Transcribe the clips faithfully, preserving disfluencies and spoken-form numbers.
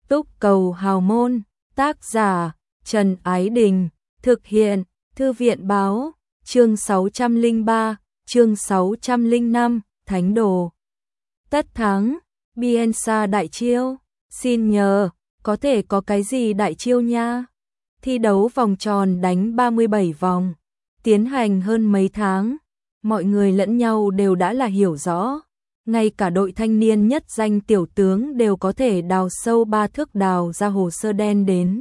Túc cầu hào môn, tác giả Trần Ái Đình, thực hiện Thư viện Báo, chương sáu trăm lẻ ba, chương sáu trăm lẻ năm, Thánh Đồ. Tất thắng, Bielsa đại chiêu, xin nhờ, có thể có cái gì đại chiêu nha? Thi đấu vòng tròn đánh ba mươi bảy vòng, tiến hành hơn mấy tháng, mọi người lẫn nhau đều đã là hiểu rõ. Ngay cả đội thanh niên nhất danh tiểu tướng đều có thể đào sâu ba thước đào ra hồ sơ đen đến.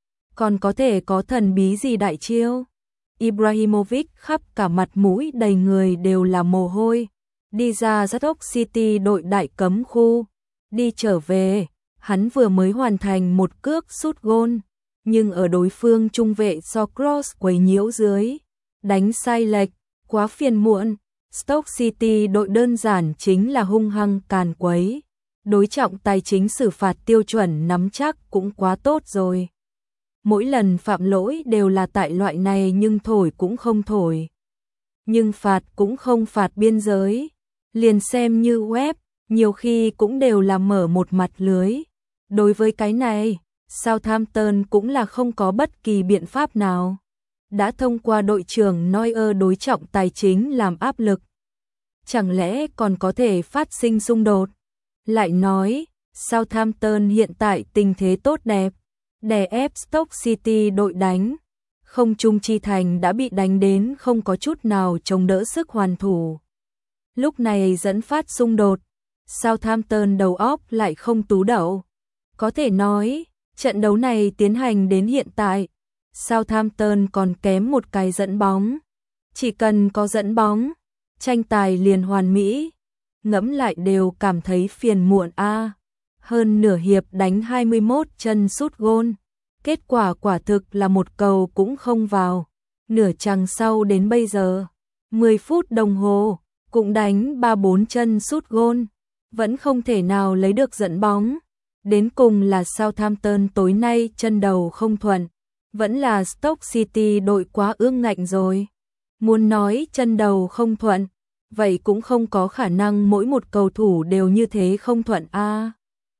Còn có thể có thần bí gì đại chiêu? Ibrahimovic khắp cả mặt mũi đầy người đều là mồ hôi. Đi ra Stoke City đội đại cấm khu. Đi trở về, hắn vừa mới hoàn thành một cước sút gôn. Nhưng ở đối phương trung vệ do cross quấy nhiễu dưới. Đánh sai lệch, quá phiền muộn. Stoke City đội đơn giản chính là hung hăng càn quấy. Đối trọng tài chính xử phạt tiêu chuẩn nắm chắc cũng quá tốt rồi. Mỗi lần phạm lỗi đều là tại loại này nhưng thổi cũng không thổi. Nhưng phạt cũng không phạt biên giới. Liền xem như web, nhiều khi cũng đều là mở một mặt lưới. Đối với cái này, Southampton cũng là không có bất kỳ biện pháp nào. Đã thông qua đội trưởng Neuer đối trọng tài chính làm áp lực. Chẳng lẽ còn có thể phát sinh xung đột? Lại nói, Southampton hiện tại tình thế tốt đẹp, đè ép Stoke City đội đánh. Không trung chi thành đã bị đánh đến không có chút nào chống đỡ sức hoàn thủ. Lúc này dẫn phát xung đột, Southampton đầu óc lại không tú đậu. Có thể nói, trận đấu này tiến hành đến hiện tại, Southampton còn kém một cái dẫn bóng. Chỉ cần có dẫn bóng, tranh tài liền hoàn mỹ. Ngẫm lại đều cảm thấy phiền muộn a. À. Hơn nửa hiệp đánh hai mươi mốt chân sút gôn. Kết quả quả thực là một cầu cũng không vào. Nửa chặng sau đến bây giờ, mười phút đồng hồ, cũng đánh ba bốn chân sút gôn. Vẫn không thể nào lấy được dẫn bóng. Đến cùng là Southampton tối nay chân đầu không thuận. Vẫn là Stoke City đội quá ương ngạnh rồi. Muốn nói chân đầu không thuận, vậy cũng không có khả năng mỗi một cầu thủ đều như thế không thuận a. À.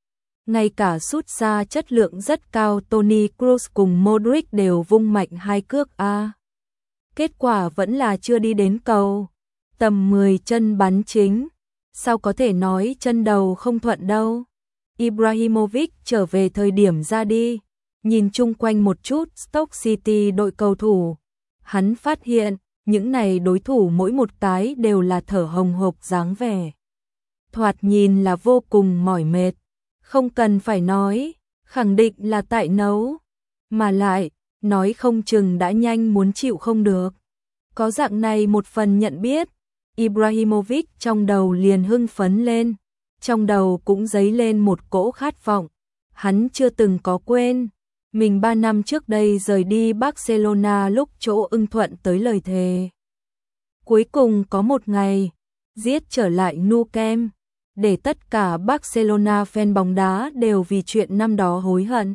Ngay cả sút xa chất lượng rất cao Toni Kroos cùng Modric đều vung mạnh hai cước a. À. Kết quả vẫn là chưa đi đến cầu. Tầm mười chân bắn chính, sao có thể nói chân đầu không thuận đâu. Ibrahimovic trở về thời điểm ra đi. Nhìn chung quanh một chút Stoke City đội cầu thủ, hắn phát hiện những này đối thủ mỗi một cái đều là thở hồng hộc dáng vẻ. Thoạt nhìn là vô cùng mỏi mệt, không cần phải nói, khẳng định là tại nấu, mà lại, nói không chừng đã nhanh muốn chịu không được. Có dạng này một phần nhận biết, Ibrahimovic trong đầu liền hưng phấn lên, trong đầu cũng dấy lên một cỗ khát vọng, hắn chưa từng có quên. Mình ba năm trước đây rời đi Barcelona lúc chỗ ưng thuận tới lời thề. Cuối cùng có một ngày, giết trở lại Nou Camp, để tất cả Barcelona fan bóng đá đều vì chuyện năm đó hối hận.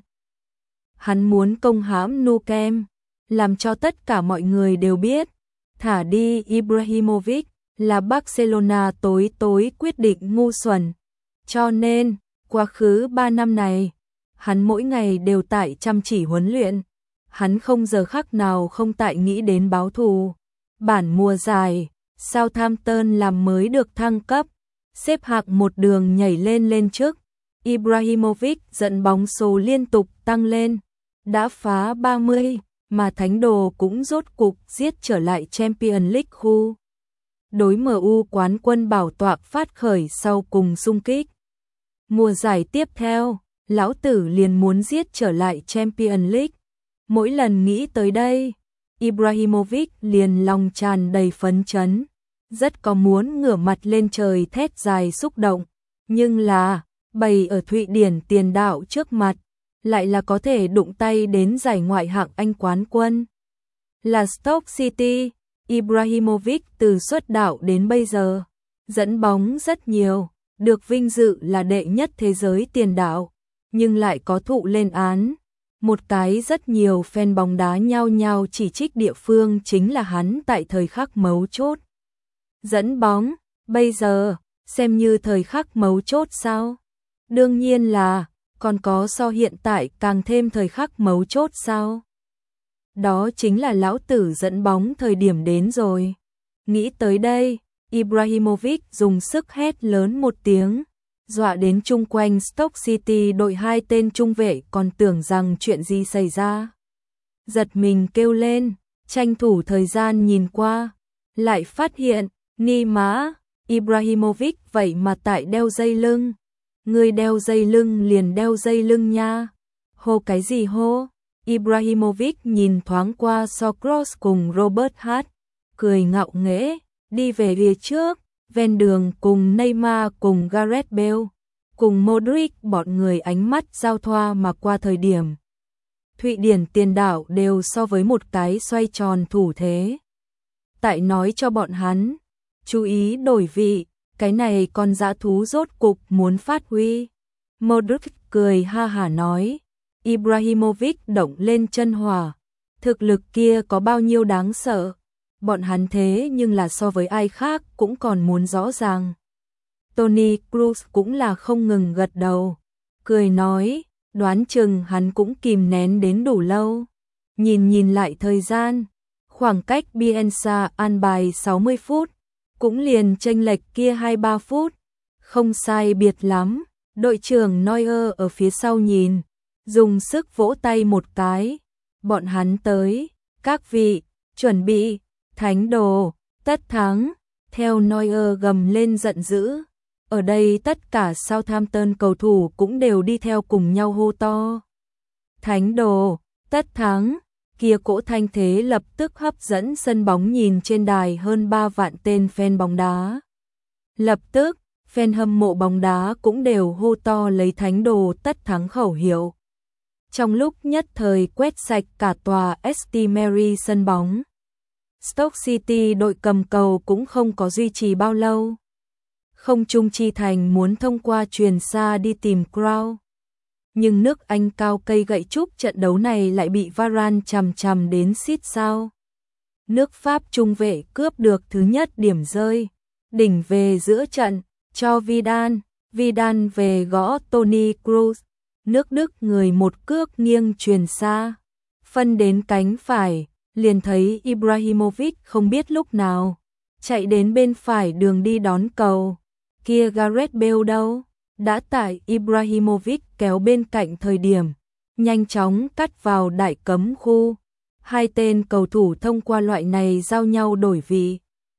Hắn muốn công hãm Nou Camp, làm cho tất cả mọi người đều biết, thả đi Ibrahimovic là Barcelona tối tối quyết định ngu xuẩn. Cho nên, quá khứ ba năm này, hắn mỗi ngày đều tại chăm chỉ huấn luyện, hắn không giờ khắc nào không tại nghĩ đến báo thù. Bản mùa giải, Southampton làm mới được thăng cấp, xếp hạng một đường nhảy lên lên trước. Ibrahimovic dẫn bóng số liên tục tăng lên, đã phá ba mươi, mà Thánh Đồ cũng rốt cục giết trở lại Champions League khu. Đối em u quán quân bảo tọa phát khởi sau cùng xung kích. Mùa giải tiếp theo, lão tử liền muốn giết trở lại Champions League. Mỗi lần nghĩ tới đây, Ibrahimovic liền lòng tràn đầy phấn chấn, rất có muốn ngửa mặt lên trời thét dài xúc động, nhưng là, bày ở Thụy Điển tiền đạo trước mặt, lại là có thể đụng tay đến giải ngoại hạng Anh quán quân. Là Stoke City, Ibrahimovic từ xuất đạo đến bây giờ, dẫn bóng rất nhiều, được vinh dự là đệ nhất thế giới tiền đạo, nhưng lại có thụ lên án. Một cái rất nhiều fan bóng đá nhao nhao chỉ trích địa phương chính là hắn tại thời khắc mấu chốt. Dẫn bóng, bây giờ, xem như thời khắc mấu chốt sao? Đương nhiên là, còn có so hiện tại càng thêm thời khắc mấu chốt sao? Đó chính là lão tử dẫn bóng thời điểm đến rồi. Nghĩ tới đây, Ibrahimovic dùng sức hét lớn một tiếng, dọa đến chung quanh Stoke City đội hai tên trung vệ còn tưởng rằng chuyện gì xảy ra. Giật mình kêu lên, tranh thủ thời gian nhìn qua, lại phát hiện, ni má, Ibrahimovic vậy mà tại đeo dây lưng. Người đeo dây lưng liền đeo dây lưng nha. Hô cái gì hô? Ibrahimovic nhìn thoáng qua Socrates cùng Robert Hart, cười ngạo nghễ, đi về phía trước, ven đường cùng Neymar cùng Gareth Bale, cùng Modric bọn người ánh mắt giao thoa mà qua thời điểm. Thụy Điển tiền đạo đều so với một cái xoay tròn thủ thế. Tại nói cho bọn hắn, chú ý đổi vị, cái này con dã thú rốt cục muốn phát huy. Modric cười ha hả nói, Ibrahimovic động lên chân hỏa, thực lực kia có bao nhiêu đáng sợ, bọn hắn thế nhưng là so với ai khác cũng còn muốn rõ ràng. Toni Kroos cũng là không ngừng gật đầu, cười nói, đoán chừng hắn cũng kìm nén đến đủ lâu. Nhìn nhìn lại thời gian, khoảng cách Bielsa an bài sáu mươi phút, cũng liền chênh lệch kia hai ba phút, không sai biệt lắm. Đội trưởng Neuer ở phía sau nhìn, dùng sức vỗ tay một cái, bọn hắn tới, các vị, chuẩn bị, thánh đồ, tất thắng, theo Neuer gầm lên giận dữ. Ở đây tất cả Southampton cầu thủ cũng đều đi theo cùng nhau hô to. Thánh đồ, tất thắng, kia cỗ thanh thế lập tức hấp dẫn sân bóng nhìn trên đài hơn ba vạn tên fan bóng đá. Lập tức, fan hâm mộ bóng đá cũng đều hô to lấy thánh đồ tất thắng khẩu hiệu. Trong lúc nhất thời quét sạch cả tòa ét tê Mary sân bóng. Stoke City đội cầm cầu cũng không có duy trì bao lâu. Không trung chi thành muốn thông qua truyền xa đi tìm Crow. Nhưng nước Anh cao cây gậy trúc trận đấu này lại bị Varane chằm chằm đến xít sao. Nước Pháp trung vệ cướp được thứ nhất điểm rơi. Đỉnh về giữa trận, cho Vidal, Vidal về gõ Toni Kroos. Nước Đức người một cước nghiêng truyền xa. Phân đến cánh phải, liền thấy Ibrahimovic không biết lúc nào. Chạy đến bên phải đường đi đón cầu. Kia Gareth Bale đâu? Đã tại Ibrahimovic kéo bên cạnh thời điểm, nhanh chóng cắt vào đại cấm khu. Hai tên cầu thủ thông qua loại này giao nhau đổi vị.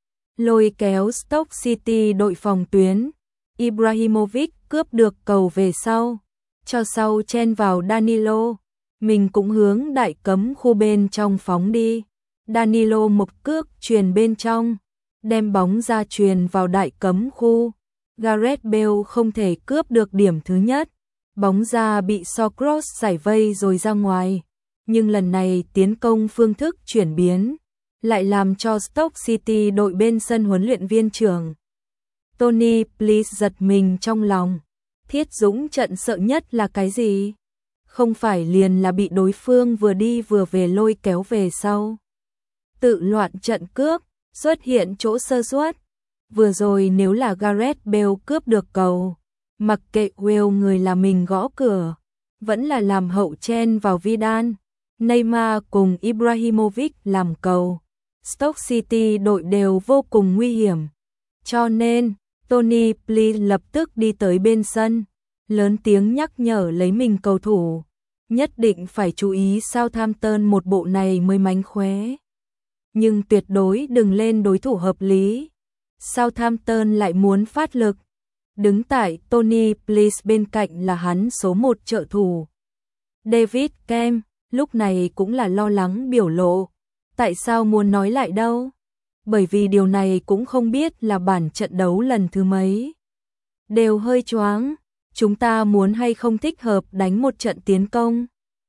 Lôi kéo Stoke City đội phòng tuyến. Ibrahimovic cướp được cầu về sau, cho sau chen vào Danilo. Mình cũng hướng đại cấm khu bên trong phóng đi. Danilo một cước truyền bên trong, đem bóng ra truyền vào đại cấm khu. Gareth Bale không thể cướp được điểm thứ nhất, bóng ra bị Socrates giải vây rồi ra ngoài. Nhưng lần này tiến công phương thức chuyển biến, lại làm cho Stoke City đội bên sân huấn luyện viên trưởng Tony Please giật mình trong lòng. Thiết Dũng trận sợ nhất là cái gì? Không phải liền là bị đối phương vừa đi vừa về lôi kéo về sau. Tự loạn trận cước, xuất hiện chỗ sơ suất. Vừa rồi nếu là Gareth Bale cướp được cầu, mặc kệ Will người là mình gõ cửa, vẫn là làm hậu chen vào Vidal, Neymar cùng Ibrahimovic làm cầu. Stoke City đội đều vô cùng nguy hiểm. Cho nên, Tony Please lập tức đi tới bên sân, lớn tiếng nhắc nhở lấy mình cầu thủ. Nhất định phải chú ý Southampton một bộ này mới mánh khóe. Nhưng tuyệt đối đừng lên đối thủ hợp lý. Southampton lại muốn phát lực. Đứng tại Tony Please bên cạnh là hắn số một trợ thủ. David Kem lúc này cũng là lo lắng biểu lộ. Tại sao muốn nói lại đâu? Bởi vì điều này cũng không biết là bản trận đấu lần thứ mấy. Đều hơi choáng, chúng ta muốn hay không thích hợp đánh một trận tiến công.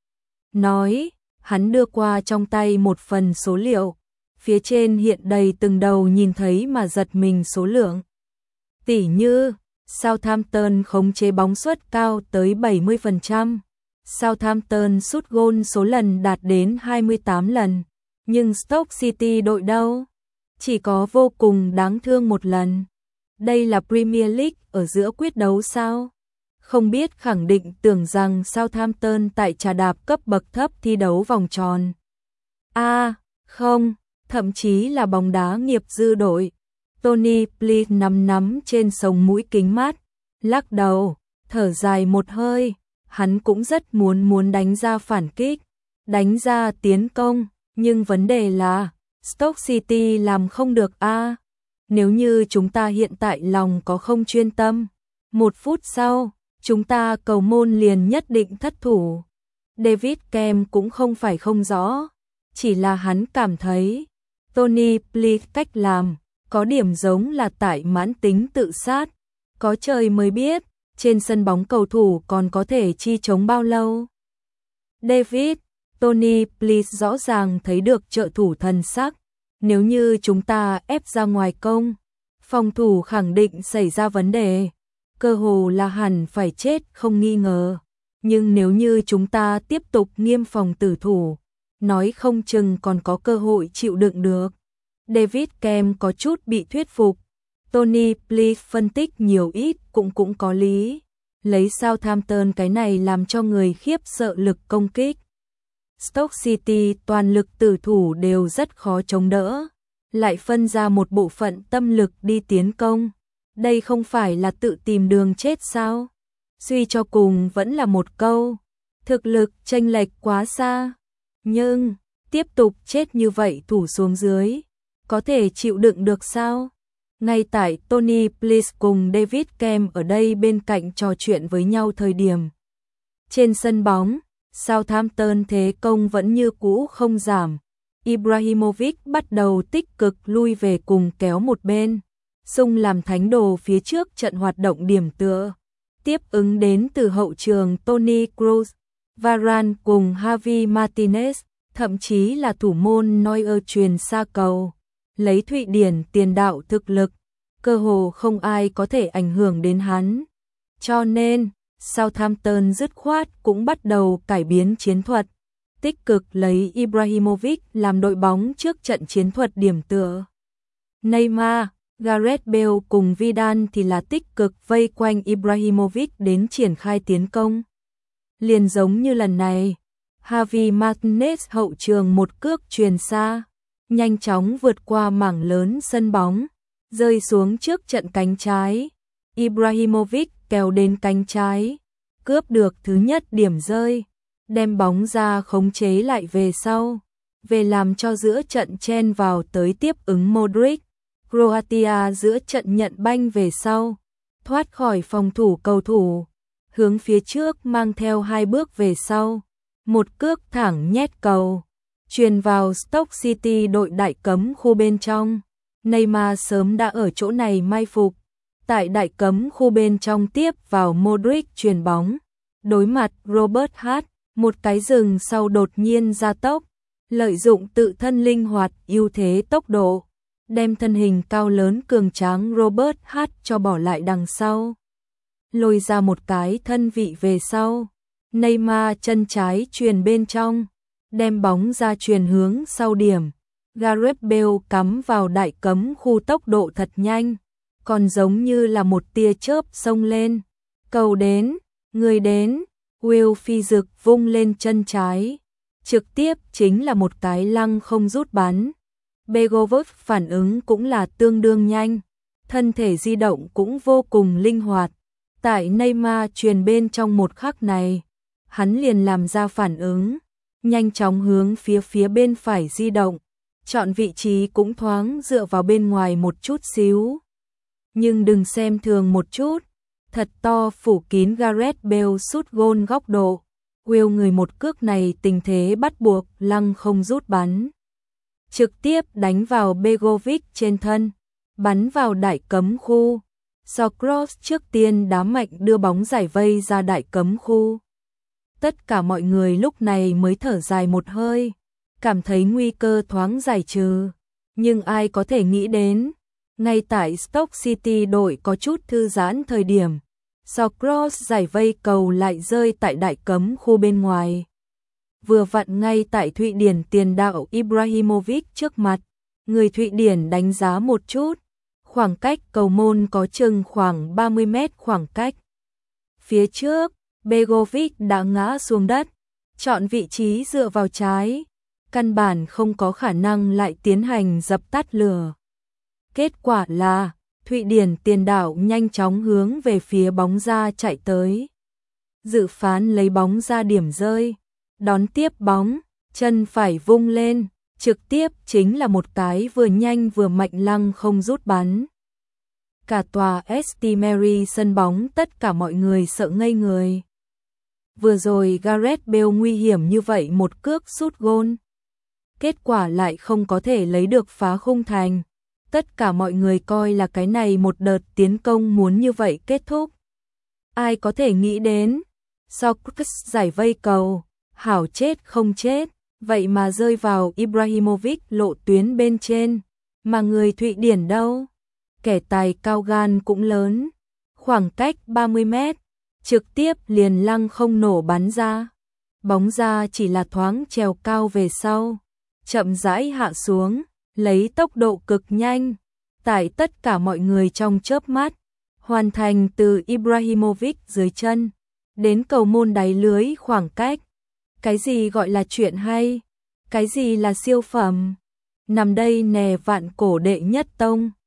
Nói, hắn đưa qua trong tay một phần số liệu. Phía trên hiện đầy từng đầu nhìn thấy mà giật mình số lượng. Tỉ như, Southampton khống chế bóng suất cao tới bảy mươi phần trăm. Southampton sút gôn số lần đạt đến hai mươi tám lần. Nhưng Stoke City đội đâu? Chỉ có vô cùng đáng thương một lần. Đây là Premier League ở giữa quyết đấu sao? Không biết khẳng định tưởng rằng Southampton tại trà đạp cấp bậc thấp thi đấu vòng tròn. A, à, không, thậm chí là bóng đá nghiệp dư đội. Tony Please nắm nắm trên sống mũi kính mát, lắc đầu, thở dài một hơi, hắn cũng rất muốn muốn đánh ra phản kích, đánh ra tiến công, nhưng vấn đề là Stoke City làm không được a. À, nếu như chúng ta hiện tại lòng có không chuyên tâm, một phút sau, chúng ta cầu môn liền nhất định thất thủ. David Kem cũng không phải không rõ, chỉ là hắn cảm thấy Tony Please cách làm có điểm giống là tại mãn tính tự sát, có trời mới biết, trên sân bóng cầu thủ còn có thể chi chống bao lâu. David, Tony Please rõ ràng thấy được trợ thủ thần sắc, nếu như chúng ta ép ra ngoài công, phòng thủ khẳng định xảy ra vấn đề, cơ hồ là hẳn phải chết không nghi ngờ, nhưng nếu như chúng ta tiếp tục nghiêm phòng tử thủ, nói không chừng còn có cơ hội chịu đựng được. David Kem có chút bị thuyết phục. Tony Please phân tích nhiều ít cũng cũng có lý. Lấy Southampton cái này làm cho người khiếp sợ lực công kích. Stoke City toàn lực tử thủ đều rất khó chống đỡ. Lại phân ra một bộ phận tâm lực đi tiến công. Đây không phải là tự tìm đường chết sao? Suy cho cùng vẫn là một câu. Thực lực chênh lệch quá xa. Nhưng, tiếp tục chết như vậy thủ xuống dưới. Có thể chịu đựng được sao? Ngay tại Tony Please cùng David Kem ở đây bên cạnh trò chuyện với nhau thời điểm. Trên sân bóng, Southampton thế công vẫn như cũ không giảm. Ibrahimovic bắt đầu tích cực lui về cùng kéo một bên. Sung làm thánh đồ phía trước trận hoạt động điểm tựa. Tiếp ứng đến từ hậu trường Toni Kroos, Varane cùng Javi Martinez, thậm chí là thủ môn Neuer truyền xa cầu. Lấy Thụy Điển tiền đạo thực lực, cơ hồ không ai có thể ảnh hưởng đến hắn. Cho nên, Southampton dứt khoát cũng bắt đầu cải biến chiến thuật, tích cực lấy Ibrahimovic làm đội bóng trước trận chiến thuật điểm tựa. Neymar, Gareth Bale cùng Vidal thì là tích cực vây quanh Ibrahimovic đến triển khai tiến công. Liền giống như lần này, Javi Martinez hậu trường một cước truyền xa, nhanh chóng vượt qua mảng lớn sân bóng, rơi xuống trước trận cánh trái. Ibrahimovic kéo đến cánh trái, cướp được thứ nhất điểm rơi, đem bóng ra khống chế lại về sau, về làm cho giữa trận chen vào tới tiếp ứng Modric. Croatia giữa trận nhận banh về sau, thoát khỏi phòng thủ cầu thủ, hướng phía trước mang theo hai bước về sau, một cước thẳng nhét cầu, truyền vào Stoke City đội đại cấm khu bên trong. Neymar sớm đã ở chỗ này mai phục, tại đại cấm khu bên trong tiếp vào Modric truyền bóng, đối mặt Robert Hart, một cái dừng sau đột nhiên gia tốc, lợi dụng tự thân linh hoạt ưu thế tốc độ, đem thân hình cao lớn cường tráng Robert Hart cho bỏ lại đằng sau. Lôi ra một cái thân vị về sau, Neymar chân trái truyền bên trong, đem bóng ra truyền hướng sau điểm. Gareth Bale cắm vào đại cấm khu tốc độ thật nhanh, còn giống như là một tia chớp xông lên. Cầu đến, người đến, Will phi dực vung lên chân trái, trực tiếp chính là một cái lăng không rút bắn. Begovic phản ứng cũng là tương đương nhanh, thân thể di động cũng vô cùng linh hoạt. Tại Neymar truyền bên trong một khắc này, hắn liền làm ra phản ứng, nhanh chóng hướng phía phía bên phải di động, chọn vị trí cũng thoáng dựa vào bên ngoài một chút xíu. Nhưng đừng xem thường một chút, thật to phủ kín Gareth Bale sút gôn góc độ. Will người một cước này tình thế bắt buộc lăng không rút bắn, trực tiếp đánh vào Begovic trên thân, bắn vào đại cấm khu. So Cross trước tiên đá mạnh đưa bóng giải vây ra đại cấm khu. Tất cả mọi người lúc này mới thở dài một hơi, cảm thấy nguy cơ thoáng giải trừ. Nhưng ai có thể nghĩ đến, ngay tại Stoke City đội có chút thư giãn thời điểm, So Cross giải vây cầu lại rơi tại đại cấm khu bên ngoài. Vừa vặn ngay tại Thụy Điển tiền đạo Ibrahimovic trước mặt, người Thụy Điển đánh giá một chút, khoảng cách cầu môn có chừng khoảng ba mươi mét khoảng cách. Phía trước, Begovic đã ngã xuống đất, chọn vị trí dựa vào trái, căn bản không có khả năng lại tiến hành dập tắt lửa. Kết quả là, Thụy Điển tiền đạo nhanh chóng hướng về phía bóng ra chạy tới. Dự phán lấy bóng ra điểm rơi, đón tiếp bóng, chân phải vung lên, trực tiếp chính là một cái vừa nhanh vừa mạnh lăng không rút bắn. Cả tòa St Mary sân bóng tất cả mọi người sợ ngây người. Vừa rồi Gareth Bale nguy hiểm như vậy một cước sút gôn. Kết quả lại không có thể lấy được phá khung thành. Tất cả mọi người coi là cái này một đợt tiến công muốn như vậy kết thúc. Ai có thể nghĩ đến, Sokratis giải vây cầu, hảo chết không chết, vậy mà rơi vào Ibrahimovic lộ tuyến bên trên, mà người Thụy Điển đâu? Kẻ tài cao gan cũng lớn, khoảng cách ba mươi mét, trực tiếp liền lăng không nổ bắn ra. Bóng ra chỉ là thoáng trèo cao về sau, chậm rãi hạ xuống, lấy tốc độ cực nhanh, tại tất cả mọi người trong chớp mắt, hoàn thành từ Ibrahimovic dưới chân, đến cầu môn đáy lưới khoảng cách. Cái gì gọi là chuyện hay? Cái gì là siêu phẩm? Nằm đây nè vạn cổ đệ nhất tông.